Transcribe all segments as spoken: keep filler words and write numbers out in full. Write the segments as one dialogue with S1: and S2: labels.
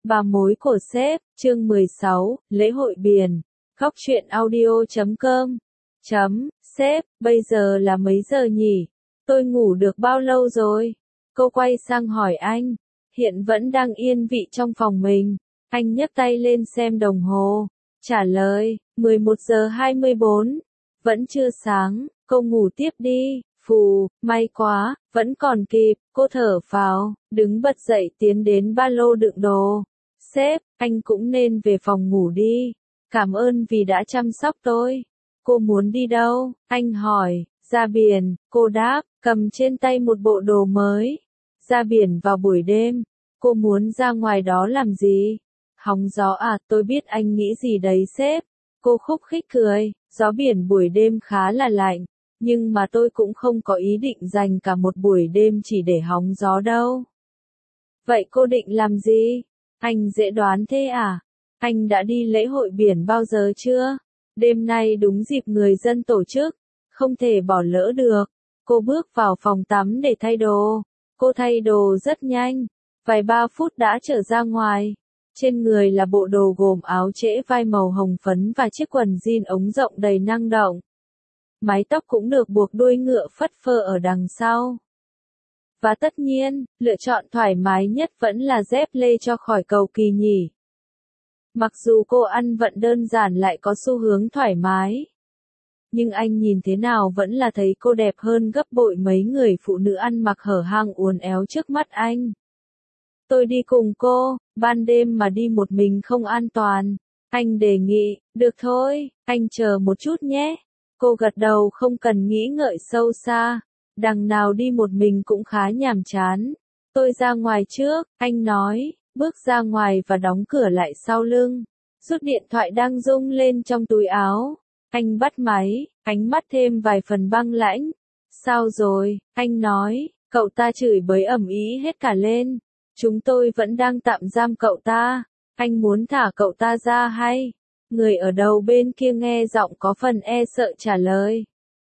S1: Bà mối của sếp, chương mười sáu, lễ hội biển. Góc truyện audio chấm com. Chấm, sếp, bây giờ là mấy giờ nhỉ? Tôi ngủ được bao lâu rồi? Cô quay sang hỏi anh. Hiện vẫn đang yên vị trong phòng mình. Anh nhấc tay lên xem đồng hồ. Trả lời, mười một giờ hai mươi bốn. Vẫn chưa sáng, cô ngủ tiếp đi. Phù, may quá, vẫn còn kịp. Cô thở phào, đứng bật dậy tiến đến ba lô đựng đồ. Sếp, anh cũng nên về phòng ngủ đi. Cảm ơn vì đã chăm sóc tôi. Cô muốn đi đâu? Anh hỏi. Ra biển, cô đáp, cầm trên tay một bộ đồ mới. Ra biển vào buổi đêm. Cô muốn ra ngoài đó làm gì? Hóng gió à, tôi biết anh nghĩ gì đấy sếp. Cô khúc khích cười, gió biển buổi đêm khá là lạnh. Nhưng mà tôi cũng không có ý định dành cả một buổi đêm chỉ để hóng gió đâu. Vậy cô định làm gì? Anh dễ đoán thế à? Anh đã đi lễ hội biển bao giờ chưa? Đêm nay đúng dịp người dân tổ chức, không thể bỏ lỡ được. Cô bước vào phòng tắm để thay đồ. Cô thay đồ rất nhanh, vài ba phút đã trở ra ngoài. Trên người là bộ đồ gồm áo trễ vai màu hồng phấn và chiếc quần jean ống rộng đầy năng động. Mái tóc cũng được buộc đuôi ngựa phất phơ ở đằng sau. Và tất nhiên, lựa chọn thoải mái nhất vẫn là dép lê cho khỏi cầu kỳ nhỉ. Mặc dù cô ăn vận đơn giản lại có xu hướng thoải mái. Nhưng anh nhìn thế nào vẫn là thấy cô đẹp hơn gấp bội mấy người phụ nữ ăn mặc hở hang uốn éo trước mắt anh. Tôi đi cùng cô, ban đêm mà đi một mình không an toàn. Anh đề nghị, được thôi, anh chờ một chút nhé. Cô gật đầu không cần nghĩ ngợi sâu xa. Đằng nào đi một mình cũng khá nhàm chán. Tôi ra ngoài trước, anh nói, bước ra ngoài và đóng cửa lại sau lưng. Rút điện thoại đang rung lên trong túi áo. Anh bắt máy, ánh mắt thêm vài phần băng lãnh. Sao rồi, anh nói, cậu ta chửi bới ầm ĩ hết cả lên. Chúng tôi vẫn đang tạm giam cậu ta. Anh muốn thả cậu ta ra hay? Người ở đầu bên kia nghe giọng có phần e sợ trả lời.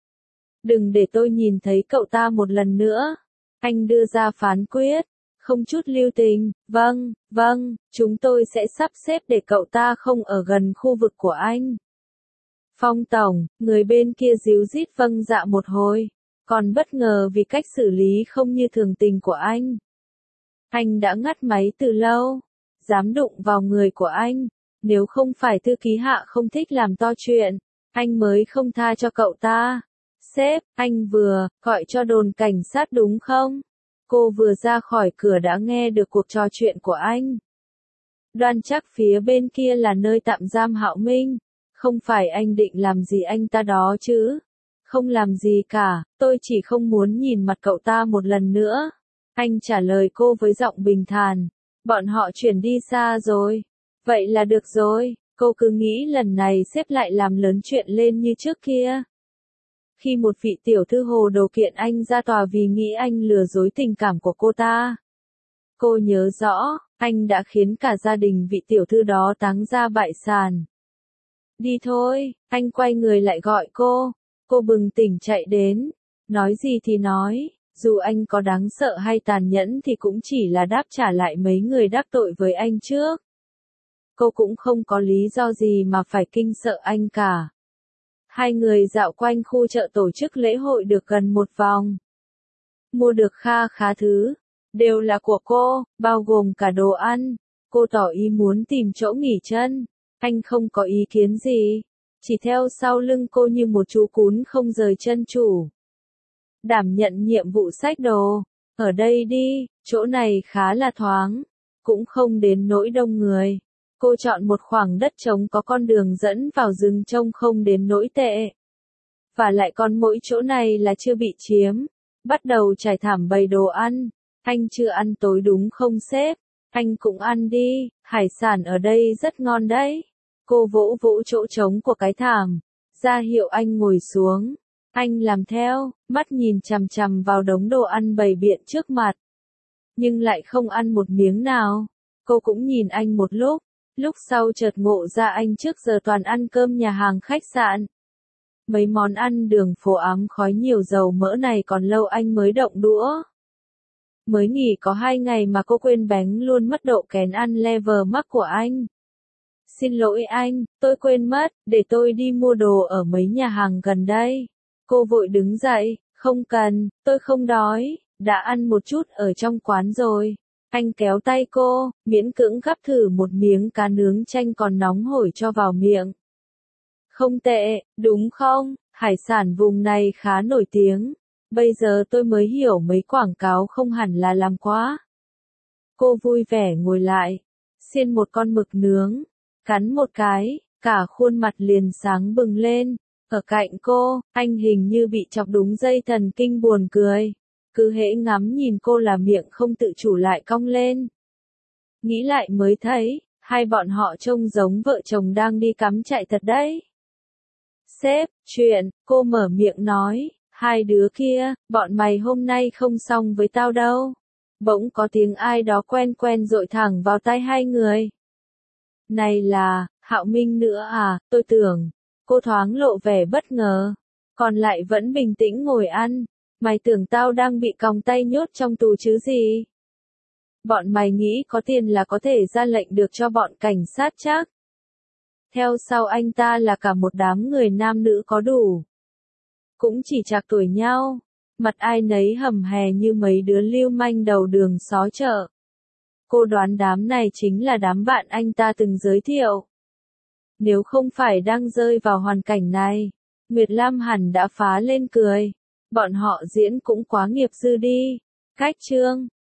S1: Đừng để tôi nhìn thấy cậu ta một lần nữa. Anh đưa ra phán quyết, không chút lưu tình. Vâng, vâng, chúng tôi sẽ sắp xếp để cậu ta không ở gần khu vực của anh. Phong tổng, người bên kia díu dít vâng dạ một hồi, còn bất ngờ vì cách xử lý không như thường tình của anh. Anh đã ngắt máy từ lâu, dám đụng vào người của anh. Nếu không phải thư ký hạ không thích làm to chuyện, anh mới không tha cho cậu ta. Sếp, anh vừa gọi cho đồn cảnh sát đúng không? Cô vừa ra khỏi cửa đã nghe được cuộc trò chuyện của anh. Đoan chắc phía bên kia là nơi tạm giam Hạo Minh. Không phải anh định làm gì anh ta đó chứ? Không làm gì cả, tôi chỉ không muốn nhìn mặt cậu ta một lần nữa. Anh trả lời cô với giọng bình thản. Bọn họ chuyển đi xa rồi. Vậy là được rồi, cô cứ nghĩ lần này sếp lại làm lớn chuyện lên như trước kia. Khi một vị tiểu thư hồ đồ kiện anh ra tòa vì nghĩ anh lừa dối tình cảm của cô ta. Cô nhớ rõ, anh đã khiến cả gia đình vị tiểu thư đó táng ra bại sản. Đi thôi, anh quay người lại gọi cô. Cô bừng tỉnh chạy đến. Nói gì thì nói, dù anh có đáng sợ hay tàn nhẫn thì cũng chỉ là đáp trả lại mấy người đắc tội với anh trước. Cô cũng không có lý do gì mà phải kinh sợ anh cả. Hai người dạo quanh khu chợ tổ chức lễ hội được gần một vòng. Mua được kha khá thứ, đều là của cô, bao gồm cả đồ ăn. Cô tỏ ý muốn tìm chỗ nghỉ chân. Anh không có ý kiến gì, chỉ theo sau lưng cô như một chú cún không rời chân chủ. Đảm nhận nhiệm vụ xách đồ. Ở đây đi, chỗ này khá là thoáng, cũng không đến nỗi đông người. Cô chọn một khoảng đất trống có con đường dẫn vào rừng trông không đến nỗi tệ. Và lại còn mỗi chỗ này là chưa bị chiếm. Bắt đầu trải thảm bày đồ ăn. Anh chưa ăn tối đúng không sếp? Anh cũng ăn đi, hải sản ở đây rất ngon đấy. Cô vỗ vỗ chỗ trống của cái thảm, ra hiệu anh ngồi xuống. Anh làm theo, mắt nhìn chằm chằm vào đống đồ ăn bày biện trước mặt. Nhưng lại không ăn một miếng nào. Cô cũng nhìn anh một lúc. Lúc sau chợt ngộ ra anh trước giờ toàn ăn cơm nhà hàng khách sạn. Mấy món ăn đường phố ám khói nhiều dầu mỡ này còn lâu anh mới động đũa. Mới nghỉ có hai ngày mà cô quên bánh luôn mất độ kén ăn level mắc của anh. Xin lỗi anh, tôi quên mất, để tôi đi mua đồ ở mấy nhà hàng gần đây. Cô vội đứng dậy, không cần, tôi không đói, đã ăn một chút ở trong quán rồi. Anh kéo tay cô, miễn cưỡng gắp thử một miếng cá nướng chanh còn nóng hổi cho vào miệng. Không tệ, đúng không? Hải sản vùng này khá nổi tiếng. Bây giờ tôi mới hiểu mấy quảng cáo không hẳn là làm quá. Cô vui vẻ ngồi lại, xiên một con mực nướng, cắn một cái, cả khuôn mặt liền sáng bừng lên. Ở cạnh cô, anh hình như bị chọc đúng dây thần kinh buồn cười. Cứ hễ ngắm nhìn cô là miệng không tự chủ lại cong lên. Nghĩ lại mới thấy, hai bọn họ trông giống vợ chồng đang đi cắm trại thật đấy. Sếp, chuyện, cô mở miệng nói, hai đứa kia, bọn mày hôm nay không xong với tao đâu. Bỗng có tiếng ai đó quen quen dội thẳng vào tai hai người. Này là, Hạo Minh nữa à, tôi tưởng. Cô thoáng lộ vẻ bất ngờ. Còn lại vẫn bình tĩnh ngồi ăn. Mày tưởng tao đang bị còng tay nhốt trong tù chứ gì? Bọn mày nghĩ có tiền là có thể ra lệnh được cho bọn cảnh sát chắc? Theo sau anh ta là cả một đám người nam nữ có đủ. Cũng chỉ chạc tuổi nhau. Mặt ai nấy hầm hè như mấy đứa lưu manh đầu đường xó chợ. Cô đoán đám này chính là đám bạn anh ta từng giới thiệu. Nếu không phải đang rơi vào hoàn cảnh này, Nguyệt Lam hẳn đã phá lên cười. Bọn họ diễn cũng quá nghiệp dư đi. Cách chương